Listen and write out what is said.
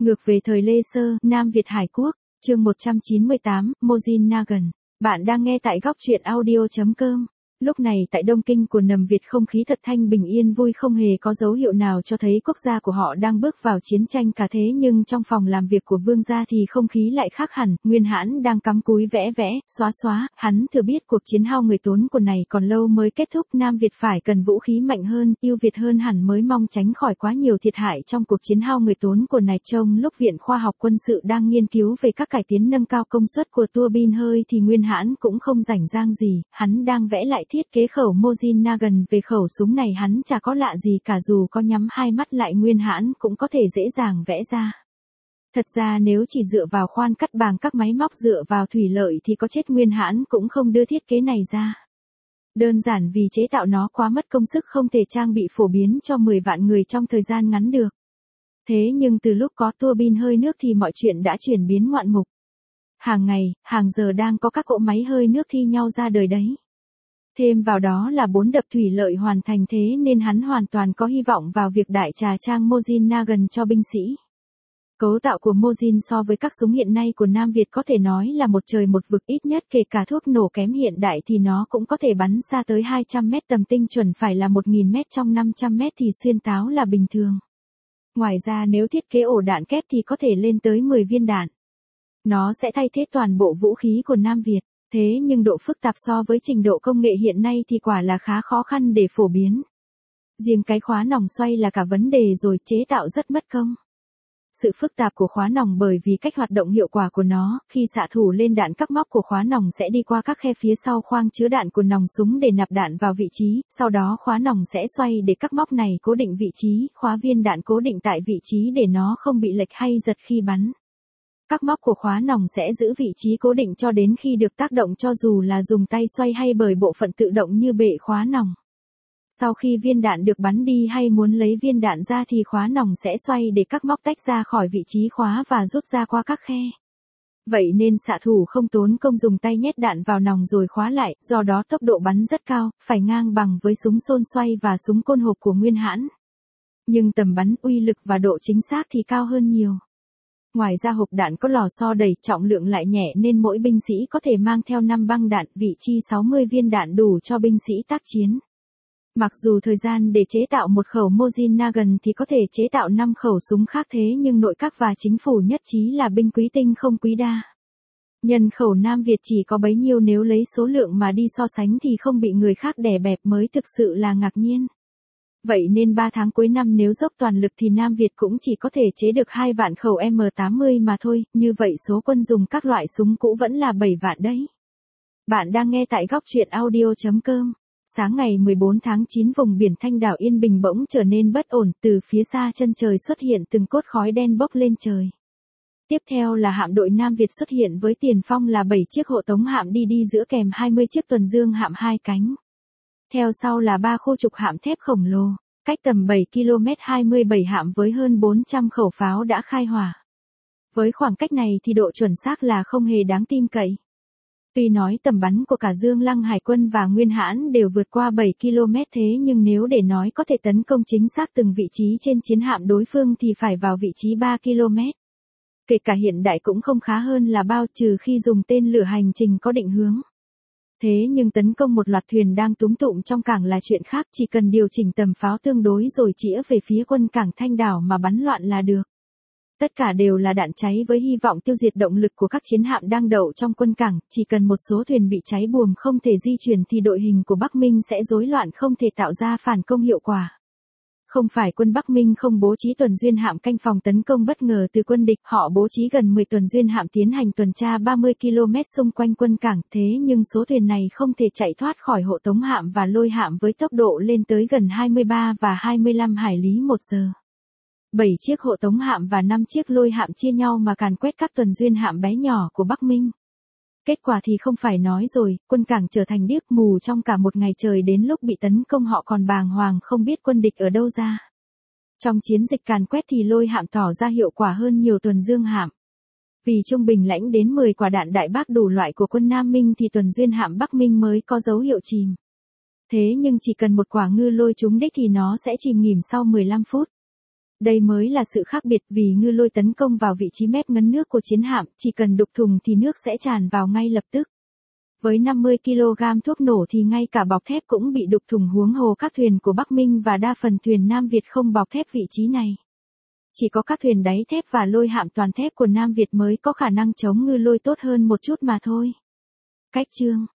Ngược về thời Lê Sơ, Nam Việt Hải Quốc, chương 198, Mojin Nagan. Bạn đang nghe tại góc truyện audio.com. Lúc này tại Đông Kinh của nầm Việt không khí thật thanh bình yên vui, không hề có dấu hiệu nào cho thấy quốc gia của họ đang bước vào chiến tranh cả. Thế nhưng trong phòng làm việc của vương gia thì không khí lại khác hẳn. Nguyên Hãn đang cắm cúi vẽ, xóa, hắn thừa biết cuộc chiến hao người tốn của này còn lâu mới kết thúc. Nam Việt phải cần vũ khí mạnh hơn, ưu việt hơn hẳn mới mong tránh khỏi quá nhiều thiệt hại trong cuộc chiến hao người tốn của này. Trong lúc Viện Khoa học Quân sự đang nghiên cứu về các cải tiến nâng cao công suất của tua bin hơi thì Nguyên Hãn cũng không rảnh rang gì, hắn đang vẽ lại thiết kế khẩu Mojin Nagan. Về khẩu súng này hắn chả có lạ gì cả, dù có nhắm hai mắt lại Nguyên Hãn cũng có thể dễ dàng vẽ ra. Thật ra nếu chỉ dựa vào khoan cắt bằng các máy móc dựa vào thủy lợi thì có chết Nguyên Hãn cũng không đưa thiết kế này ra. Đơn giản vì chế tạo nó quá mất công sức, không thể trang bị phổ biến cho 10 vạn người trong thời gian ngắn được. Thế nhưng từ lúc có tua bin hơi nước thì mọi chuyện đã chuyển biến ngoạn mục. Hàng ngày, hàng giờ đang có các cỗ máy hơi nước thi nhau ra đời đấy. Thêm vào đó là 4 đập thủy lợi hoàn thành, thế nên hắn hoàn toàn có hy vọng vào việc đại trà trang Mojin Nagan cho binh sĩ. Cấu tạo của Mojin so với các súng hiện nay của Nam Việt có thể nói là một trời một vực, ít nhất kể cả thuốc nổ kém hiện đại thì nó cũng có thể bắn xa tới 200 mét, tầm tinh chuẩn phải là 1000 mét, trong 500 mét thì xuyên táo là bình thường. Ngoài ra nếu thiết kế ổ đạn kép thì có thể lên tới 10 viên đạn. Nó sẽ thay thế toàn bộ vũ khí của Nam Việt. Thế nhưng độ phức tạp so với trình độ công nghệ hiện nay thì quả là khá khó khăn để phổ biến. Riêng cái khóa nòng xoay là cả vấn đề rồi, chế tạo rất mất công. Sự phức tạp của khóa nòng bởi vì cách hoạt động hiệu quả của nó, khi xạ thủ lên đạn các móc của khóa nòng sẽ đi qua các khe phía sau khoang chứa đạn của nòng súng để nạp đạn vào vị trí, sau đó khóa nòng sẽ xoay để các móc này cố định vị trí, khóa viên đạn cố định tại vị trí để nó không bị lệch hay giật khi bắn. Các móc của khóa nòng sẽ giữ vị trí cố định cho đến khi được tác động, cho dù là dùng tay xoay hay bởi bộ phận tự động như bệ khóa nòng. Sau khi viên đạn được bắn đi hay muốn lấy viên đạn ra thì khóa nòng sẽ xoay để các móc tách ra khỏi vị trí khóa và rút ra qua các khe. Vậy nên xạ thủ không tốn công dùng tay nhét đạn vào nòng rồi khóa lại, do đó tốc độ bắn rất cao, phải ngang bằng với súng xôn xoay và súng côn hộp của Nguyên Hãn. Nhưng tầm bắn, uy lực và độ chính xác thì cao hơn nhiều. Ngoài ra hộp đạn có lò xo đầy, trọng lượng lại nhẹ nên mỗi binh sĩ có thể mang theo 5 băng đạn, vị chi 60 viên đạn đủ cho binh sĩ tác chiến. Mặc dù thời gian để chế tạo một khẩu Mojin Nagan thì có thể chế tạo 5 khẩu súng khác, thế nhưng nội các và chính phủ nhất trí là binh quý tinh không quý đa. Nhân khẩu Nam Việt chỉ có bấy nhiêu, nếu lấy số lượng mà đi so sánh thì không bị người khác đè bẹp mới thực sự là ngạc nhiên. Vậy nên 3 tháng cuối năm nếu dốc toàn lực thì Nam Việt cũng chỉ có thể chế được 2 vạn khẩu M80 mà thôi, như vậy số quân dùng các loại súng cũ vẫn là 7 vạn đấy. Bạn đang nghe tại góc truyện audio.com. Sáng ngày 14 tháng 9 vùng biển Thanh đảo Yên Bình bỗng trở nên bất ổn, từ phía xa chân trời xuất hiện từng cốt khói đen bốc lên trời. Tiếp theo là hạm đội Nam Việt xuất hiện với tiền phong là 7 chiếc hộ tống hạm đi giữa kèm 20 chiếc tuần dương hạm 2 cánh. Theo sau là 3 khu trục hạm thép khổng lồ, cách tầm 7 km 27 hạm với hơn 400 khẩu pháo đã khai hỏa. Với khoảng cách này thì độ chuẩn xác là không hề đáng tin cậy. Tuy nói tầm bắn của cả Dương Lăng Hải quân và Nguyên Hãn đều vượt qua 7 km, thế nhưng nếu để nói có thể tấn công chính xác từng vị trí trên chiến hạm đối phương thì phải vào vị trí 3 km. Kể cả hiện đại cũng không khá hơn là bao, trừ khi dùng tên lửa hành trình có định hướng. Thế nhưng tấn công một loạt thuyền đang túm tụm trong cảng là chuyện khác, chỉ cần điều chỉnh tầm pháo tương đối rồi chĩa về phía quân cảng Thanh đảo mà bắn loạn là được. Tất cả đều là đạn cháy với hy vọng tiêu diệt động lực của các chiến hạm đang đậu trong quân cảng, chỉ cần một số thuyền bị cháy buồm không thể di chuyển thì đội hình của Bắc Minh sẽ rối loạn, không thể tạo ra phản công hiệu quả. Không phải quân Bắc Minh không bố trí tuần duyên hạm canh phòng tấn công bất ngờ từ quân địch, họ bố trí gần 10 tuần duyên hạm tiến hành tuần tra 30 km xung quanh quân cảng, thế nhưng số thuyền này không thể chạy thoát khỏi hộ tống hạm và lôi hạm với tốc độ lên tới gần 23 và 25 hải lý một giờ. 7 chiếc hộ tống hạm và 5 chiếc lôi hạm chia nhau mà càn quét các tuần duyên hạm bé nhỏ của Bắc Minh. Kết quả thì không phải nói rồi, quân cảng trở thành điếc mù trong cả một ngày trời, đến lúc bị tấn công họ còn bàng hoàng không biết quân địch ở đâu ra. Trong chiến dịch càn quét thì lôi hạm tỏ ra hiệu quả hơn nhiều tuần dương hạm. Vì trung bình lãnh đến 10 quả đạn đại bác đủ loại của quân Nam Minh thì tuần duyên hạm Bắc Minh mới có dấu hiệu chìm. Thế nhưng chỉ cần một quả ngư lôi trúng đích thì nó sẽ chìm nghỉm sau 15 phút. Đây mới là sự khác biệt, vì ngư lôi tấn công vào vị trí mép ngấn nước của chiến hạm, chỉ cần đục thùng thì nước sẽ tràn vào ngay lập tức. Với 50 kg thuốc nổ thì ngay cả bọc thép cũng bị đục thùng, huống hồ các thuyền của Bắc Minh và đa phần thuyền Nam Việt không bọc thép vị trí này. Chỉ có các thuyền đáy thép và lôi hạm toàn thép của Nam Việt mới có khả năng chống ngư lôi tốt hơn một chút mà thôi. Cách chương